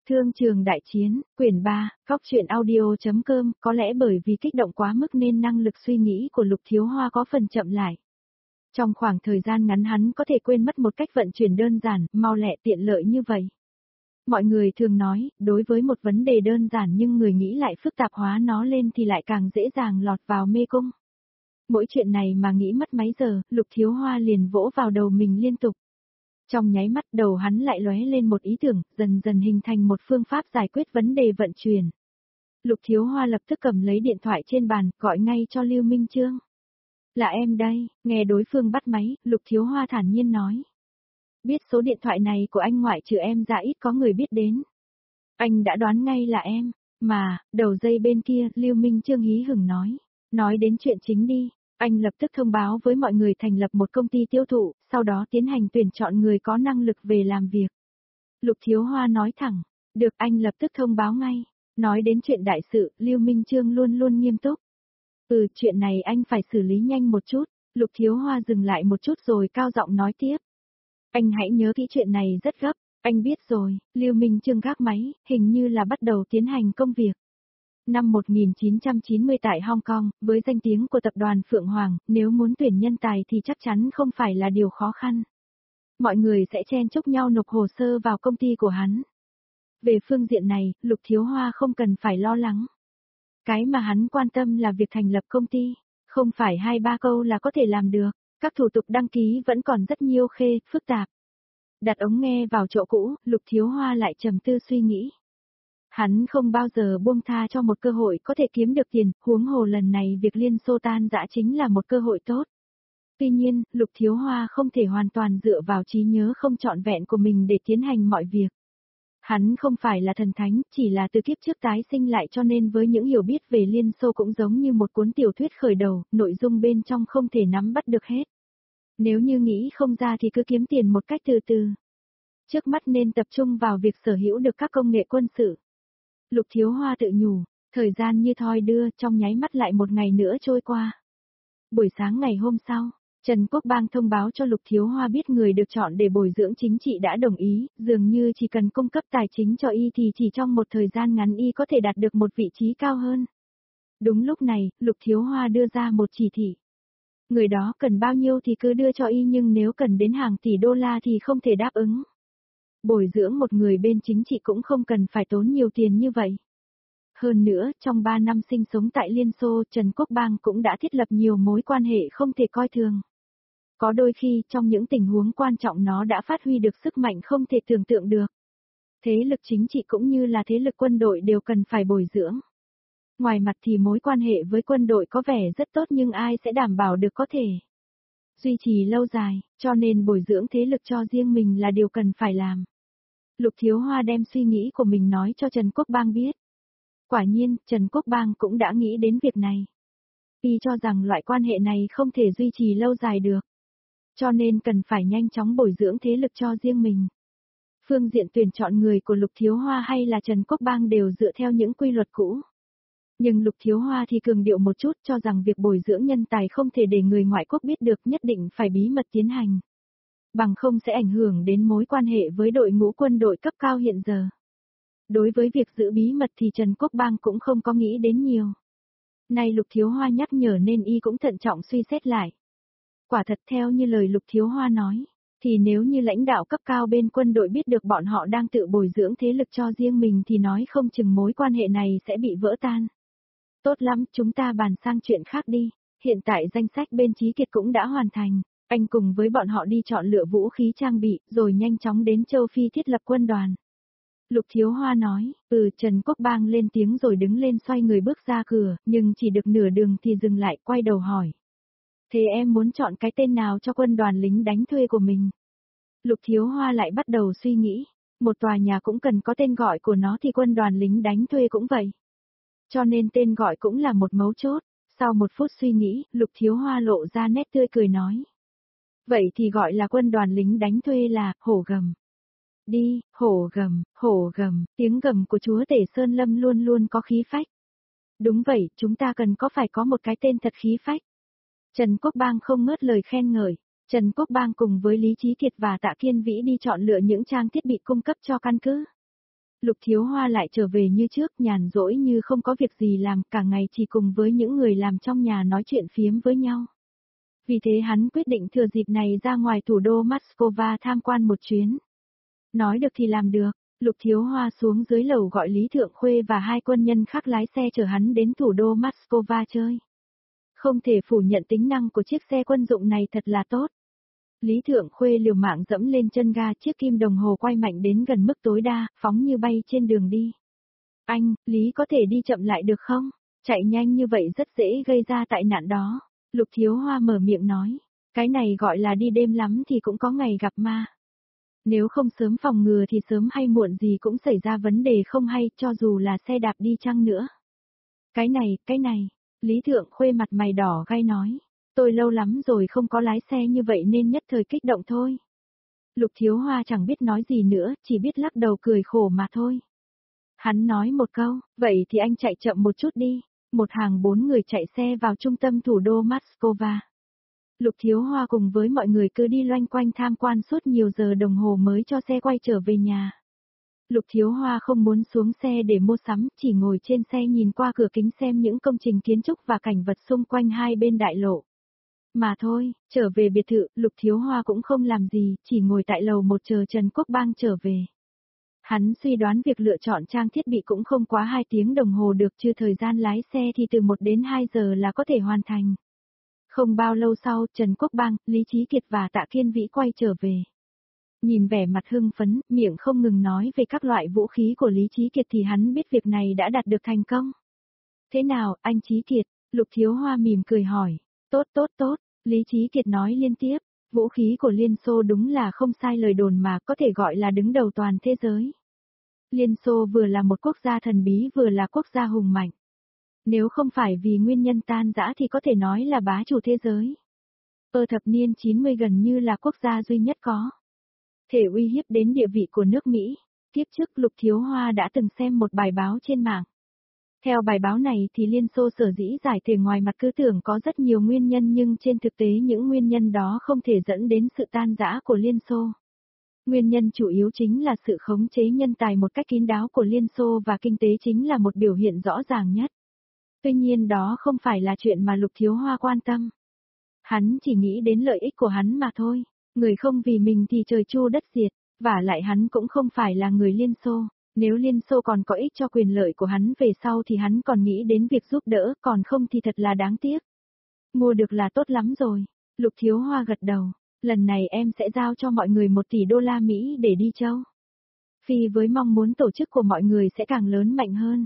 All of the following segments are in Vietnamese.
Thương trường đại chiến, quyển 3, góc truyện audio.com, có lẽ bởi vì kích động quá mức nên năng lực suy nghĩ của Lục Thiếu Hoa có phần chậm lại. Trong khoảng thời gian ngắn hắn có thể quên mất một cách vận chuyển đơn giản, mau lẹ tiện lợi như vậy. Mọi người thường nói, đối với một vấn đề đơn giản nhưng người nghĩ lại phức tạp hóa nó lên thì lại càng dễ dàng lọt vào mê cung. Mỗi chuyện này mà nghĩ mất mấy giờ, Lục Thiếu Hoa liền vỗ vào đầu mình liên tục. Trong nháy mắt đầu hắn lại lóe lên một ý tưởng, dần dần hình thành một phương pháp giải quyết vấn đề vận chuyển. Lục Thiếu Hoa lập tức cầm lấy điện thoại trên bàn, gọi ngay cho Lưu Minh Chương. Là em đây, nghe đối phương bắt máy, Lục Thiếu Hoa thản nhiên nói. Biết số điện thoại này của anh ngoại trừ em ra ít có người biết đến. Anh đã đoán ngay là em, mà, đầu dây bên kia, Lưu Minh Chương hí hửng nói. Nói đến chuyện chính đi. Anh lập tức thông báo với mọi người thành lập một công ty tiêu thụ, sau đó tiến hành tuyển chọn người có năng lực về làm việc. Lục Thiếu Hoa nói thẳng, được anh lập tức thông báo ngay. Nói đến chuyện đại sự, Lưu Minh Chương luôn luôn nghiêm túc. Chuyện này anh phải xử lý nhanh một chút. Lục Thiếu Hoa dừng lại một chút rồi cao giọng nói tiếp. Anh hãy nhớ kỹ chuyện này rất gấp, anh biết rồi, Lưu Minh Chương gác máy, hình như là bắt đầu tiến hành công việc. Năm 1990 tại Hong Kong, với danh tiếng của tập đoàn Phượng Hoàng, nếu muốn tuyển nhân tài thì chắc chắn không phải là điều khó khăn. Mọi người sẽ chen chúc nhau nộp hồ sơ vào công ty của hắn. Về phương diện này, Lục Thiếu Hoa không cần phải lo lắng. Cái mà hắn quan tâm là việc thành lập công ty, không phải 2-3 câu là có thể làm được, các thủ tục đăng ký vẫn còn rất nhiều phức tạp. Đặt ống nghe vào chỗ cũ, Lục Thiếu Hoa lại trầm tư suy nghĩ. Hắn không bao giờ buông tha cho một cơ hội có thể kiếm được tiền, huống hồ lần này việc Liên Xô tan rã chính là một cơ hội tốt. Tuy nhiên, Lục Thiếu Hoa không thể hoàn toàn dựa vào trí nhớ không trọn vẹn của mình để tiến hành mọi việc. Hắn không phải là thần thánh, chỉ là từ kiếp trước tái sinh lại cho nên với những hiểu biết về Liên Xô cũng giống như một cuốn tiểu thuyết khởi đầu, nội dung bên trong không thể nắm bắt được hết. Nếu như nghĩ không ra thì cứ kiếm tiền một cách từ từ. Trước mắt nên tập trung vào việc sở hữu được các công nghệ quân sự. Lục Thiếu Hoa tự nhủ, thời gian như thoi đưa, trong nháy mắt lại một ngày nữa trôi qua. Buổi sáng ngày hôm sau, Trần Quốc Bang thông báo cho Lục Thiếu Hoa biết người được chọn để bồi dưỡng chính trị đã đồng ý, dường như chỉ cần cung cấp tài chính cho y thì chỉ trong một thời gian ngắn y có thể đạt được một vị trí cao hơn. Đúng lúc này, Lục Thiếu Hoa đưa ra một chỉ thị. Người đó cần bao nhiêu thì cứ đưa cho y nhưng nếu cần đến hàng tỷ đô la thì không thể đáp ứng. Bồi dưỡng một người bên chính trị cũng không cần phải tốn nhiều tiền như vậy. Hơn nữa, trong 3 năm sinh sống tại Liên Xô, Trần Quốc Bang cũng đã thiết lập nhiều mối quan hệ không thể coi thường. Có đôi khi, trong những tình huống quan trọng nó đã phát huy được sức mạnh không thể tưởng tượng được. Thế lực chính trị cũng như là thế lực quân đội đều cần phải bồi dưỡng. Ngoài mặt thì mối quan hệ với quân đội có vẻ rất tốt nhưng ai sẽ đảm bảo được có thể duy trì lâu dài, cho nên bồi dưỡng thế lực cho riêng mình là điều cần phải làm. Lục Thiếu Hoa đem suy nghĩ của mình nói cho Trần Quốc Bang biết. Quả nhiên, Trần Quốc Bang cũng đã nghĩ đến việc này. Y cho rằng loại quan hệ này không thể duy trì lâu dài được. Cho nên cần phải nhanh chóng bồi dưỡng thế lực cho riêng mình. Phương diện tuyển chọn người của Lục Thiếu Hoa hay là Trần Quốc Bang đều dựa theo những quy luật cũ. Nhưng Lục Thiếu Hoa thì cường điệu một chút cho rằng việc bồi dưỡng nhân tài không thể để người ngoại quốc biết được, nhất định phải bí mật tiến hành. Bằng không sẽ ảnh hưởng đến mối quan hệ với đội ngũ quân đội cấp cao hiện giờ. Đối với việc giữ bí mật thì Trần Quốc Bang cũng không có nghĩ đến nhiều. Nay Lục Thiếu Hoa nhắc nhở nên y cũng thận trọng suy xét lại. Quả thật theo như lời Lục Thiếu Hoa nói, thì nếu như lãnh đạo cấp cao bên quân đội biết được bọn họ đang tự bồi dưỡng thế lực cho riêng mình thì nói không chừng mối quan hệ này sẽ bị vỡ tan. Tốt lắm, chúng ta bàn sang chuyện khác đi. Hiện tại danh sách bên Chí Kiệt cũng đã hoàn thành. Anh cùng với bọn họ đi chọn lựa vũ khí trang bị, rồi nhanh chóng đến châu Phi thiết lập quân đoàn. Lục Thiếu Hoa nói, Trần Quốc Bang lên tiếng rồi đứng lên xoay người bước ra cửa, nhưng chỉ được nửa đường thì dừng lại, quay đầu hỏi. Thế em muốn chọn cái tên nào cho quân đoàn lính đánh thuê của mình? Lục Thiếu Hoa lại bắt đầu suy nghĩ, một tòa nhà cũng cần có tên gọi của nó thì quân đoàn lính đánh thuê cũng vậy. Cho nên tên gọi cũng là một mấu chốt. Sau một phút suy nghĩ, Lục Thiếu Hoa lộ ra nét tươi cười nói. Vậy thì gọi là quân đoàn lính đánh thuê là, hổ gầm. Đi, hổ gầm, tiếng gầm của chúa tể Sơn Lâm luôn luôn có khí phách. Đúng vậy, chúng ta cần phải có một cái tên thật khí phách. Trần Quốc Bang không ngớt lời khen ngợi. Trần Quốc Bang cùng với Lý Chí Kiệt và Tạ Kiên Vĩ đi chọn lựa những trang thiết bị cung cấp cho căn cứ. Lục Thiếu Hoa lại trở về như trước, nhàn rỗi như không có việc gì làm, cả ngày chỉ cùng với những người làm trong nhà nói chuyện phiếm với nhau. Vì thế hắn quyết định thừa dịp này ra ngoài thủ đô Moscow tham quan một chuyến. Nói được thì làm được, Lục Thiếu Hoa xuống dưới lầu gọi Lý Thượng Khuê và hai quân nhân khác lái xe chở hắn đến thủ đô Moscow chơi. Không thể phủ nhận tính năng của chiếc xe quân dụng này thật là tốt. Lý Thượng Khuê liều mạng dẫm lên chân ga, chiếc kim đồng hồ quay mạnh đến gần mức tối đa, phóng như bay trên đường đi. Anh, Lý có thể đi chậm lại được không? Chạy nhanh như vậy rất dễ gây ra tai nạn đó. Lục Thiếu Hoa mở miệng nói. Cái này gọi là đi đêm lắm thì cũng có ngày gặp ma. Nếu không sớm phòng ngừa thì sớm hay muộn gì cũng xảy ra vấn đề không hay, cho dù là xe đạp đi chăng nữa. Cái này, Lý Thượng Khuê mặt mày đỏ gai nói. Tôi lâu lắm rồi không có lái xe như vậy nên nhất thời kích động thôi. Lục Thiếu Hoa chẳng biết nói gì nữa, chỉ biết lắc đầu cười khổ mà thôi. Hắn nói một câu, vậy thì anh chạy chậm một chút đi. Một hàng 4 người chạy xe vào trung tâm thủ đô Moscow. Lục Thiếu Hoa cùng với mọi người cứ đi loanh quanh tham quan suốt nhiều giờ đồng hồ mới cho xe quay trở về nhà. Lục Thiếu Hoa không muốn xuống xe để mua sắm, chỉ ngồi trên xe nhìn qua cửa kính xem những công trình kiến trúc và cảnh vật xung quanh hai bên đại lộ. Mà thôi, trở về biệt thự, Lục Thiếu Hoa cũng không làm gì, chỉ ngồi tại lầu một chờ Trần Quốc Bang trở về. Hắn suy đoán việc lựa chọn trang thiết bị cũng không quá 2 tiếng đồng hồ được, chứ thời gian lái xe thì từ 1 đến 2 giờ là có thể hoàn thành. Không bao lâu sau, Trần Quốc Bang, Lý Chí Kiệt và Tạ Kiên Vĩ quay trở về. Nhìn vẻ mặt hưng phấn, miệng không ngừng nói về các loại vũ khí của Lý Chí Kiệt thì hắn biết việc này đã đạt được thành công. Thế nào, anh Chí Kiệt? Lục Thiếu Hoa mỉm cười hỏi. Tốt, Lý Chí Kiệt nói liên tiếp. Vũ khí của Liên Xô đúng là không sai lời đồn mà có thể gọi là đứng đầu toàn thế giới. Liên Xô vừa là một quốc gia thần bí vừa là quốc gia hùng mạnh. Nếu không phải vì nguyên nhân tan rã thì có thể nói là bá chủ thế giới. Ở thập niên 90 gần như là quốc gia duy nhất có thể uy hiếp đến địa vị của nước Mỹ. Tiếp trước Lục Thiếu Hoa đã từng xem một bài báo trên mạng. Theo bài báo này thì Liên Xô sở dĩ giải thể ngoài mặt cứ tưởng có rất nhiều nguyên nhân nhưng trên thực tế những nguyên nhân đó không thể dẫn đến sự tan rã của Liên Xô. Nguyên nhân chủ yếu chính là sự khống chế nhân tài một cách kín đáo của Liên Xô và kinh tế chính là một biểu hiện rõ ràng nhất. Tuy nhiên đó không phải là chuyện mà Lục Thiếu Hoa quan tâm. Hắn chỉ nghĩ đến lợi ích của hắn mà thôi. Người không vì mình thì trời chu đất diệt, vả lại hắn cũng không phải là người Liên Xô. Nếu Liên Xô còn có ích cho quyền lợi của hắn về sau thì hắn còn nghĩ đến việc giúp đỡ, còn không thì thật là đáng tiếc. Mua được là tốt lắm rồi. Lục Thiếu Hoa gật đầu. Lần này em sẽ giao cho mọi người 1 tỷ đô la Mỹ để đi châu Phi với mong muốn tổ chức của mọi người sẽ càng lớn mạnh hơn.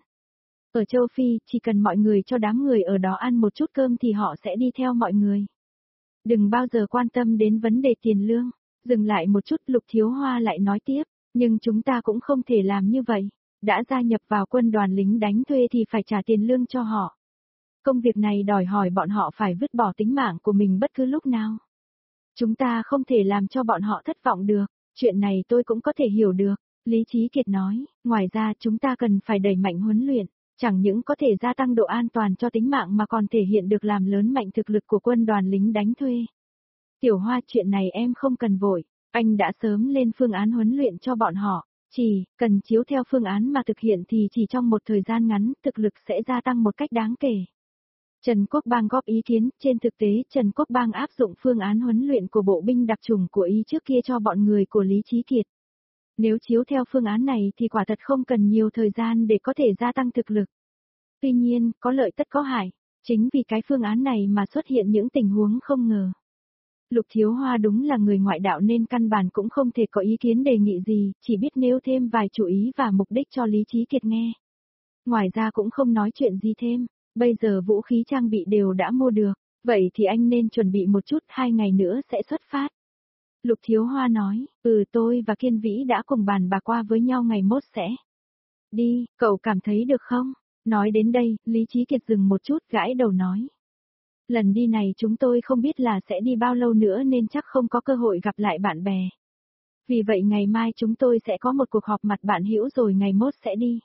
Ở châu Phi, chỉ cần mọi người cho đám người ở đó ăn một chút cơm thì họ sẽ đi theo mọi người. Đừng bao giờ quan tâm đến vấn đề tiền lương. Dừng lại một chút, Lục Thiếu Hoa lại nói tiếp, nhưng chúng ta cũng không thể làm như vậy. Đã gia nhập vào quân đoàn lính đánh thuê thì phải trả tiền lương cho họ. Công việc này đòi hỏi bọn họ phải vứt bỏ tính mạng của mình bất cứ lúc nào. Chúng ta không thể làm cho bọn họ thất vọng được. Chuyện này tôi cũng có thể hiểu được. Lý Chí Kiệt nói, ngoài ra chúng ta cần phải đẩy mạnh huấn luyện. Chẳng những có thể gia tăng độ an toàn cho tính mạng mà còn thể hiện được làm lớn mạnh thực lực của quân đoàn lính đánh thuê. Tiểu Hoa, chuyện này em không cần vội, anh đã sớm lên phương án huấn luyện cho bọn họ, chỉ cần chiếu theo phương án mà thực hiện thì chỉ trong một thời gian ngắn thực lực sẽ gia tăng một cách đáng kể. Trần Quốc Bang góp ý kiến, trên thực tế Trần Quốc Bang áp dụng phương án huấn luyện của bộ binh đặc chủng của Ý trước kia cho bọn người của Lý Chí Kiệt. Nếu chiếu theo phương án này thì quả thật không cần nhiều thời gian để có thể gia tăng thực lực. Tuy nhiên, có lợi tất có hại, chính vì cái phương án này mà xuất hiện những tình huống không ngờ. Lục Thiếu Hoa đúng là người ngoại đạo nên căn bản cũng không thể có ý kiến đề nghị gì, chỉ biết nêu thêm vài chủ ý và mục đích cho Lý Chí Kiệt nghe. Ngoài ra cũng không nói chuyện gì thêm, bây giờ vũ khí trang bị đều đã mua được, vậy thì anh nên chuẩn bị một chút, 2 ngày nữa sẽ xuất phát. Lục Thiếu Hoa nói, tôi và Kiên Vĩ đã cùng bàn bạc qua với nhau ngày mốt sẽ đi, cậu cảm thấy được không? Nói đến đây, Lý Chí Kiệt dừng một chút gãi đầu nói. Lần đi này chúng tôi không biết là sẽ đi bao lâu nữa nên chắc không có cơ hội gặp lại bạn bè. Vì vậy ngày mai chúng tôi sẽ có một cuộc họp mặt bạn hữu rồi ngày mốt sẽ đi.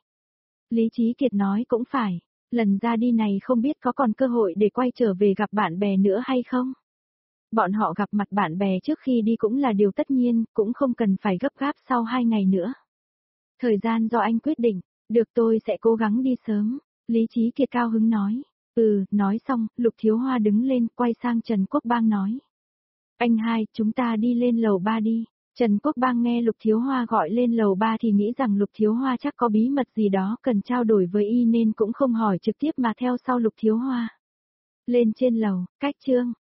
Lý Chí Kiệt nói cũng phải, lần ra đi này không biết có còn cơ hội để quay trở về gặp bạn bè nữa hay không? Bọn họ gặp mặt bạn bè trước khi đi cũng là điều tất nhiên, cũng không cần phải gấp gáp sau 2 ngày nữa. Thời gian do anh quyết định, được tôi sẽ cố gắng đi sớm, Lý Chí Kiệt cao hứng nói. Nói xong, Lục Thiếu Hoa đứng lên, quay sang Trần Quốc Bang nói. Anh hai, chúng ta đi lên lầu 3 đi. Trần Quốc Bang nghe Lục Thiếu Hoa gọi lên lầu 3 thì nghĩ rằng Lục Thiếu Hoa chắc có bí mật gì đó cần trao đổi với y nên cũng không hỏi trực tiếp mà theo sau Lục Thiếu Hoa. Lên trên lầu, cách Trương